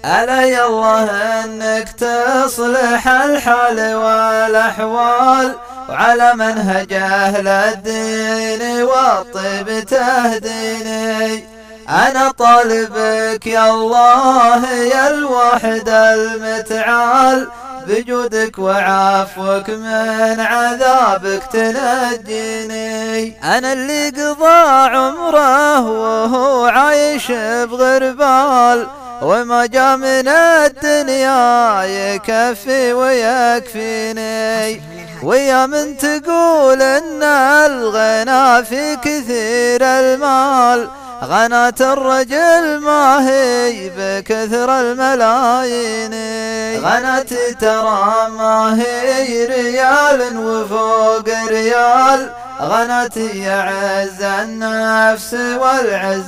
علي الله انك تصلح الحال والاحوال، وعلى منهج اهل الدين والطيب تهديني. انا طالبك يا الله يا الواحد المتعال، بجودك وعفوك من عذابك تنجيني. انا اللي قضى عمره وهو عايش بغربال، وما جا من الدنيا يكفي ويكفيني. ويا من تقول ان الغنى في كثير المال، غنات الرجل ما هي بكثر الملايين. غنتي ترى ما هي ريال وفوق ريال، غنتي يعز النفس والعز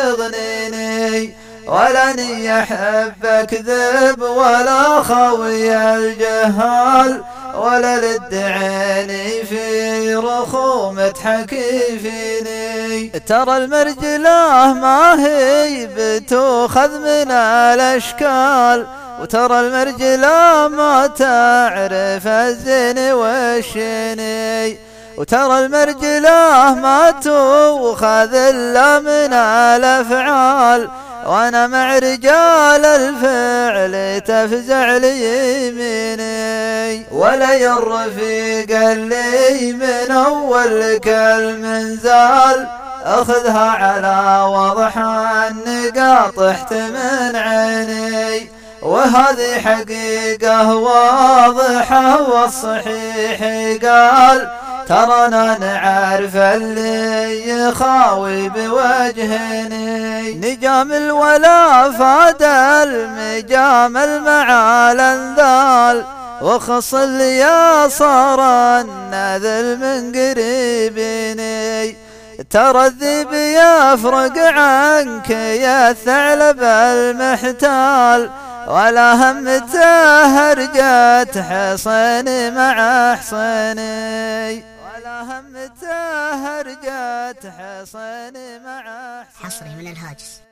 يغنيني. ولن يحب اكذب ولا خوي الجهال، ولا للدعيني في رخومة حكي فيني. ترى المرجلة ما هي بتوخذ من الاشكال، وترى المرجلة ما تعرف الزين والشيني. وترى المرجلة ما تؤخذ إلا من الأفعال، وأنا مع رجال الفعل تفزع لي يميني. ولي الرفيق اللي من أول كالمنزال، أخذها على وضح النقاط طحت من عيني. وهذه حقيقة واضحة والصحيح قال، ترانا نعرف اللي يخاوي بوجهني. نجام الولا فاد المجامل مع الانذال، وخص اللي صار النذل من قريبيني. ترى الذيب يفرق عنك يا الثعلب المحتال، ولا همته هرجت حصيني مع حصيني. ولا همته هرجت حصيني مع حصيني. حصري من الهاجس.